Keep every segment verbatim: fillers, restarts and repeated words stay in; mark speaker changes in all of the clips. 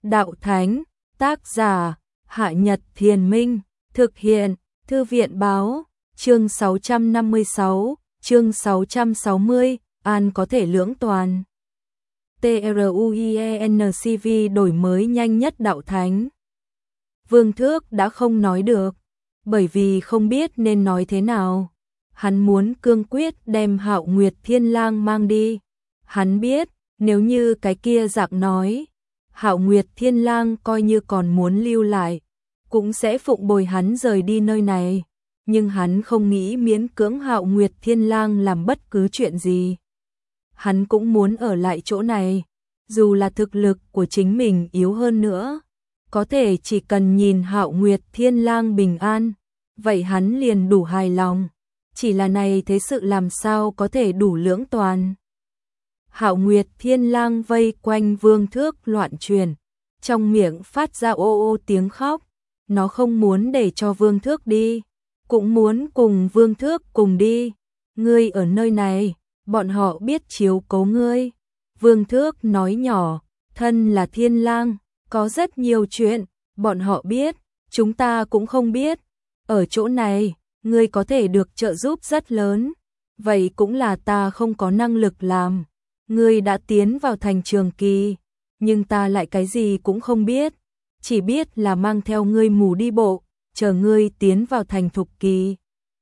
Speaker 1: Đạo Thánh, tác giả, Hạ Nhật Thiền Minh, thực hiện, Thư viện Báo, chương sáu trăm năm mươi sáu, chương sáu trăm sáu mươi, An có thể lưỡng toàn. TRUIENCV đổi mới nhanh nhất Đạo Thánh. Vương Thước đã không nói được, bởi vì không biết nên nói thế nào. Hắn muốn cương quyết đem Hạo Nguyệt Thiên Lang mang đi. Hắn biết, nếu như cái kia giặc nói, Hạo Nguyệt Thiên Lang coi như còn muốn lưu lại, cũng sẽ phụng bồi hắn rời đi nơi này. Nhưng hắn không nghĩ miễn cưỡng Hạo Nguyệt Thiên Lang làm bất cứ chuyện gì. Hắn cũng muốn ở lại chỗ này, dù là thực lực của chính mình yếu hơn nữa. Có thể chỉ cần nhìn Hạo Nguyệt Thiên Lang bình an, vậy hắn liền đủ hài lòng. Chỉ là này thế sự làm sao có thể đủ lưỡng toàn. Hạo Nguyệt Thiên Lang vây quanh Vương Thước loạn truyền, trong miệng phát ra ô ô tiếng khóc. Nó không muốn để cho Vương Thước đi, cũng muốn cùng Vương Thước cùng đi. Ngươi ở nơi này, bọn họ biết chiếu cố ngươi. Vương Thước nói nhỏ, thân là Thiên Lang, có rất nhiều chuyện, bọn họ biết, chúng ta cũng không biết. Ở chỗ này, ngươi có thể được trợ giúp rất lớn, vậy cũng là ta không có năng lực làm. Ngươi đã tiến vào thành Trường Kỳ, nhưng ta lại cái gì cũng không biết, chỉ biết là mang theo ngươi mù đi bộ, chờ ngươi tiến vào thành Thục Kỳ.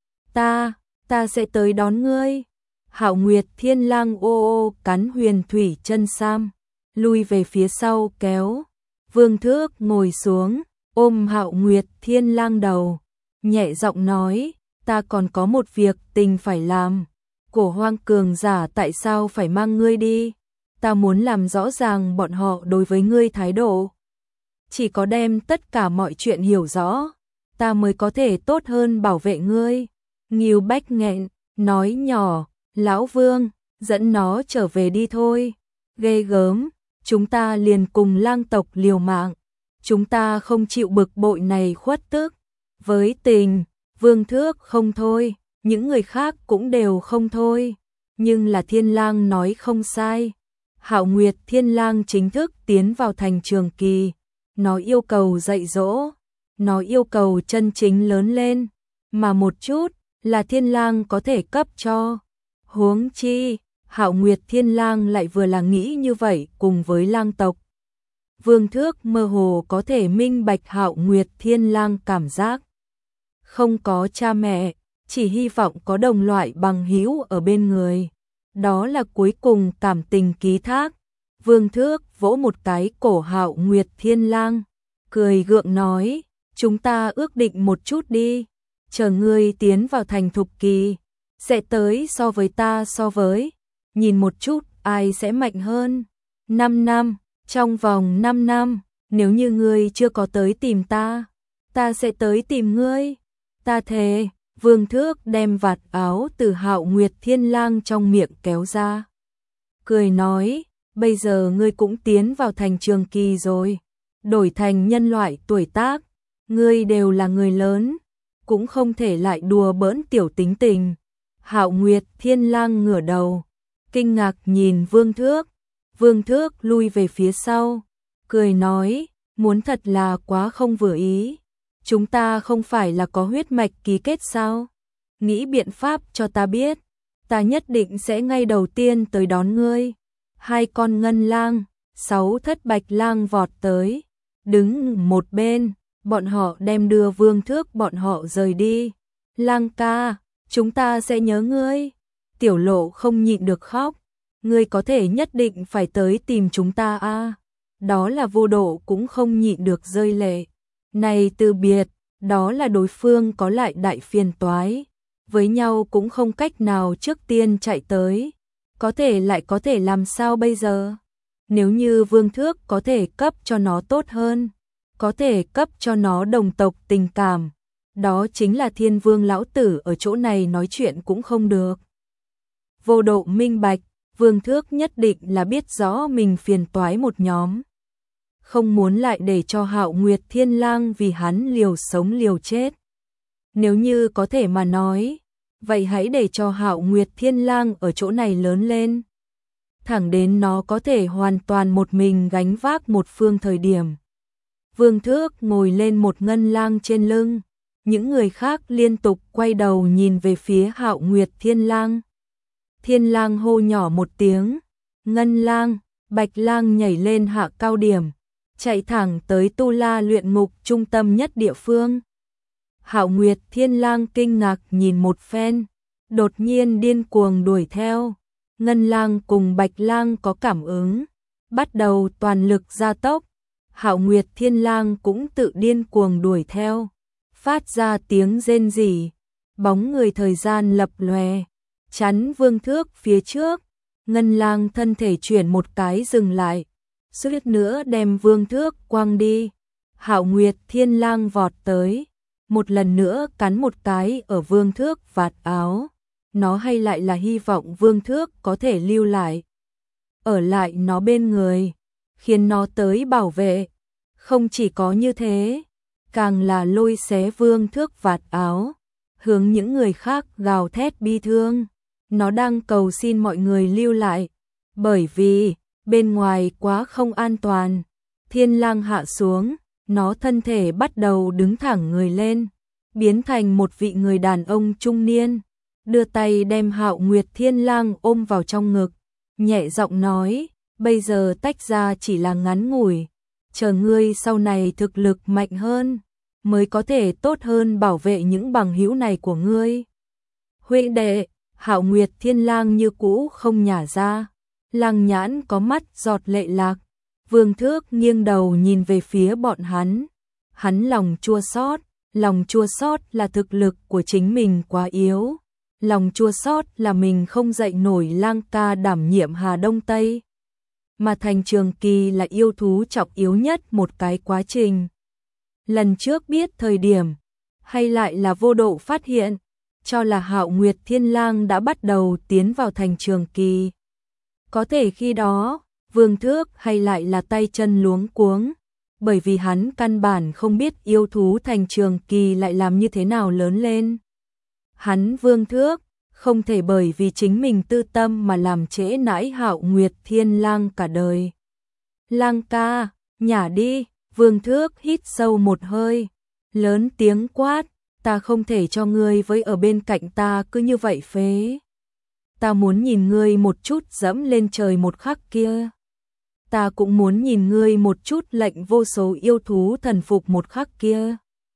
Speaker 1: Ta, ta sẽ tới đón ngươi. Hạo Nguyệt Thiên Lang ô ô cắn huyền thủy chân sam, lui về phía sau kéo. Vương Thước ngồi xuống, ôm Hạo Nguyệt Thiên Lang đầu, nhẹ giọng nói, ta còn có một việc tình phải làm. Cổ Hoang cường giả tại sao phải mang ngươi đi? Ta muốn làm rõ ràng bọn họ đối với ngươi thái độ. Chỉ có đem tất cả mọi chuyện hiểu rõ, ta mới có thể tốt hơn bảo vệ ngươi. Ngưu Bách nghẹn, nói nhỏ, Lão Vương, dẫn nó trở về đi thôi. Ghê gớm, chúng ta liền cùng Lang tộc liều mạng. Chúng ta không chịu bực bội này khuất tức. Với tình, Vương Thước không thôi, những người khác cũng đều không thôi. Nhưng là Thiên Lang nói không sai. Hạo Nguyệt Thiên Lang chính thức tiến vào thành Trường Kỳ. Nó yêu cầu dạy dỗ, nó yêu cầu chân chính lớn lên, mà một chút là Thiên Lang có thể cấp cho. Huống chi, Hạo Nguyệt Thiên Lang lại vừa là nghĩ như vậy cùng với Lang tộc. Vương Thước mơ hồ có thể minh bạch Hạo Nguyệt Thiên Lang cảm giác. Không có cha mẹ, chỉ hy vọng có đồng loại bằng hữu ở bên người. Đó là cuối cùng cảm tình ký thác. Vương Thước vỗ một cái cổ Hạo Nguyệt Thiên Lang, cười gượng nói, chúng ta ước định một chút đi, chờ ngươi tiến vào thành Thục Kỳ, sẽ tới so với ta so với, nhìn một chút ai sẽ mạnh hơn. Năm năm, trong vòng năm năm, nếu như ngươi chưa có tới tìm ta, ta sẽ tới tìm ngươi. Ta thề. Vương Thước đem vạt áo từ Hạo Nguyệt Thiên Lang trong miệng kéo ra, cười nói, bây giờ ngươi cũng tiến vào thành Trường Kỳ rồi, đổi thành nhân loại tuổi tác, ngươi đều là người lớn, cũng không thể lại đùa bỡn tiểu tính tình. Hạo Nguyệt Thiên Lang ngửa đầu, kinh ngạc nhìn Vương Thước. Vương Thước lui về phía sau, cười nói, muốn thật là quá không vừa ý. Chúng ta không phải là có huyết mạch ký kết sao? Nghĩ biện pháp cho ta biết, ta nhất định sẽ ngay đầu tiên tới đón ngươi. Hai con ngân lang, sáu thất bạch lang vọt tới, đứng một bên, bọn họ đem đưa Vương Thước bọn họ rời đi. Lang ca, chúng ta sẽ nhớ ngươi. Tiểu Lộ không nhịn được khóc, ngươi có thể nhất định phải tới tìm chúng ta a. À? Đó là Vô Độ cũng không nhịn được rơi lệ. Này từ biệt, đó là đối phương có lại đại phiền toái, với nhau cũng không cách nào trước tiên chạy tới, có thể lại có thể làm sao bây giờ? Nếu như Vương Thước có thể cấp cho nó tốt hơn, có thể cấp cho nó đồng tộc tình cảm, đó chính là Thiên Vương lão tử ở chỗ này nói chuyện cũng không được. Vô Độ minh bạch, Vương Thước nhất định là biết rõ mình phiền toái một nhóm, không muốn lại để cho Hạo Nguyệt Thiên Lang vì hắn liều sống liều chết. Nếu như có thể mà nói, vậy hãy để cho Hạo Nguyệt Thiên Lang ở chỗ này lớn lên. thẳng đến nó có thể hoàn toàn một mình gánh vác một phương thời điểm. Vương Thước ngồi lên một ngân lang trên lưng, những người khác liên tục quay đầu nhìn về phía Hạo Nguyệt Thiên Lang. Thiên Lang hô nhỏ một tiếng, Ngân Lang, Bạch Lang nhảy lên hạ cao điểm, chạy thẳng tới Tu La luyện ngục trung tâm nhất địa phương. Hạo Nguyệt Thiên Lang kinh ngạc nhìn một phen, đột nhiên điên cuồng đuổi theo. Ngân Lang cùng Bạch Lang có cảm ứng, bắt đầu toàn lực gia tốc. Hạo Nguyệt Thiên Lang cũng tự điên cuồng đuổi theo, phát ra tiếng rên rỉ, bóng người thời gian lập lòe, chắn Vương Thước phía trước. Ngân Lang thân thể chuyển một cái dừng lại, suýt nữa đem Vương Thước quăng đi. Hạo Nguyệt Thiên Lang vọt tới, một lần nữa cắn một cái ở Vương Thước vạt áo. Nó hay lại là hy vọng Vương Thước có thể lưu lại, ở lại nó bên người, khiến nó tới bảo vệ. Không chỉ có như thế, càng là lôi xé Vương Thước vạt áo, hướng những người khác gào thét bi thương. Nó đang cầu xin mọi người lưu lại, bởi vì bên ngoài quá không an toàn. Thiên Lang hạ xuống, nó thân thể bắt đầu đứng thẳng người lên, biến thành một vị người đàn ông trung niên, đưa tay đem Hạo Nguyệt Thiên Lang ôm vào trong ngực, nhẹ giọng nói, bây giờ tách ra chỉ là ngắn ngủi, chờ ngươi sau này thực lực mạnh hơn, mới có thể tốt hơn bảo vệ những bằng hữu này của ngươi. Huynh đệ, Hạo Nguyệt Thiên Lang như cũ không nhả ra, Lang nhãn có mắt giọt lệ lạc. Vương Thước nghiêng đầu nhìn về phía bọn hắn, hắn lòng chua xót, lòng chua xót là thực lực của chính mình quá yếu, lòng chua xót là mình không dậy nổi Lang ca đảm nhiệm Hà Đông Tây, mà Thành Trường Kỳ là yêu thú trọng yếu nhất một cái quá trình. Lần trước biết thời điểm, hay lại là vô độ phát hiện, cho là Hạo Nguyệt Thiên Lang đã bắt đầu tiến vào Thành Trường Kỳ. Có thể khi đó, Vương Thước hay lại là tay chân luống cuống, bởi vì hắn căn bản không biết yêu thú Thành Trường Kỳ lại làm như thế nào lớn lên. Hắn Vương Thước không thể bởi vì chính mình tư tâm mà làm trễ nãi Hạo Nguyệt Thiên Lang cả đời. Lang ca, nhả đi. Vương Thước hít sâu một hơi, lớn tiếng quát, ta không thể cho ngươi với ở bên cạnh ta cứ như vậy phế. Ta muốn nhìn ngươi một chút dẫm lên trời một khắc kia. Ta cũng muốn nhìn ngươi một chút lệnh vô số yêu thú thần phục một khắc kia.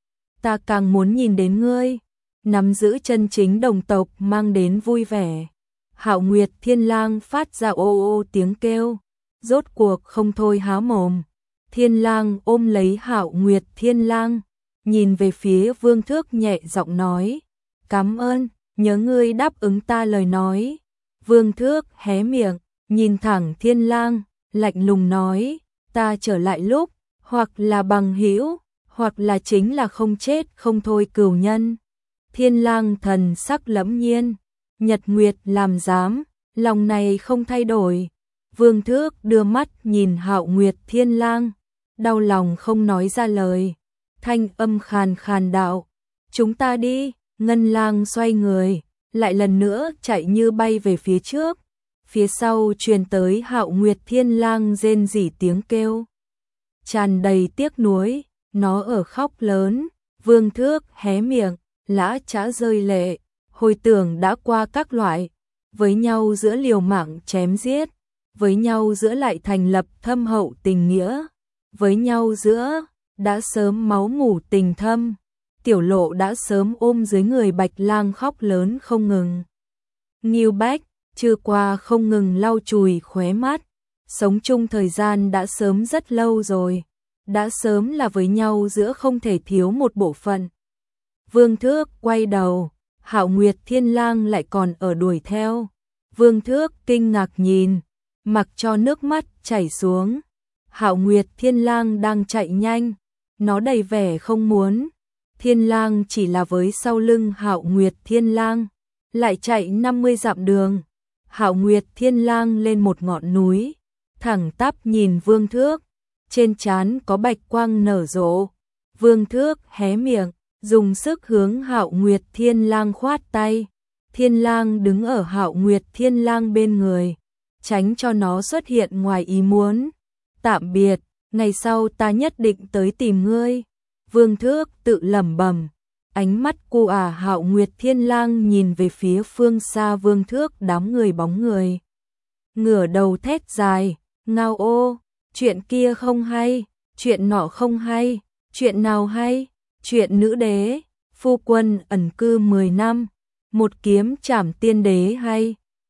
Speaker 1: Ta càng muốn nhìn đến ngươi nắm giữ chân chính đồng tộc mang đến vui vẻ. Hạo Nguyệt Thiên Lang phát ra ô ô tiếng kêu, rốt cuộc không thôi há mồm. Thiên Lang ôm lấy Hạo Nguyệt Thiên Lang, nhìn về phía Vương Thước nhẹ giọng nói, cảm ơn, nhớ ngươi đáp ứng ta lời nói. Vương Thước hé miệng, nhìn thẳng Thiên Lang, lạnh lùng nói, ta trở lại lúc, hoặc là bằng hữu, hoặc là chính là không chết không thôi cừu nhân. Thiên Lang thần sắc lẫm nhiên, nhật nguyệt làm dám, lòng này không thay đổi. Vương Thước đưa mắt nhìn Hạo Nguyệt Thiên Lang, đau lòng không nói ra lời, thanh âm khàn khàn đạo, chúng ta đi. Ngân Lang xoay người, lại lần nữa chạy như bay về phía trước, phía sau truyền tới Hạo Nguyệt Thiên Lang rên rỉ tiếng kêu, tràn đầy tiếc nuối, nó ở khóc lớn. Vương Thước hé miệng, lã chã rơi lệ, hồi tưởng đã qua các loại, với nhau giữa liều mạng chém giết, với nhau giữa lại thành lập thâm hậu tình nghĩa, với nhau giữa đã sớm máu mủ tình thâm. Tiểu Lộ đã sớm ôm dưới người Bạch Lang khóc lớn không ngừng. Ngưu Bách chưa qua không ngừng lau chùi khóe mắt, sống chung thời gian đã sớm rất lâu rồi, đã sớm là với nhau giữa không thể thiếu một bộ phận. Vương Thước quay đầu, Hạo Nguyệt Thiên Lang lại còn ở đuổi theo. Vương Thước kinh ngạc nhìn, mặc cho nước mắt chảy xuống. Hạo Nguyệt Thiên Lang đang chạy nhanh, nó đầy vẻ không muốn. Thiên Lang chỉ là với sau lưng Hạo Nguyệt Thiên Lang, lại chạy năm mươi dặm đường. Hạo Nguyệt Thiên Lang lên một ngọn núi, thẳng tắp nhìn Vương Thước, trên trán có bạch quang nở rộ. Vương Thước hé miệng, dùng sức hướng Hạo Nguyệt Thiên Lang khoát tay. Thiên Lang đứng ở Hạo Nguyệt Thiên Lang bên người, tránh cho nó xuất hiện ngoài ý muốn. Tạm biệt, ngày sau ta nhất định tới tìm ngươi. Vương Thước tự lẩm bẩm. Ánh mắt của ả Hạo Nguyệt Thiên Lang nhìn về phía phương xa Vương Thước đám người bóng người. Ngửa đầu thét dài, ngao ô, chuyện kia không hay, chuyện nọ không hay, chuyện nào hay, chuyện nữ đế, phu quân ẩn cư mười năm, một kiếm trảm tiên đế hay.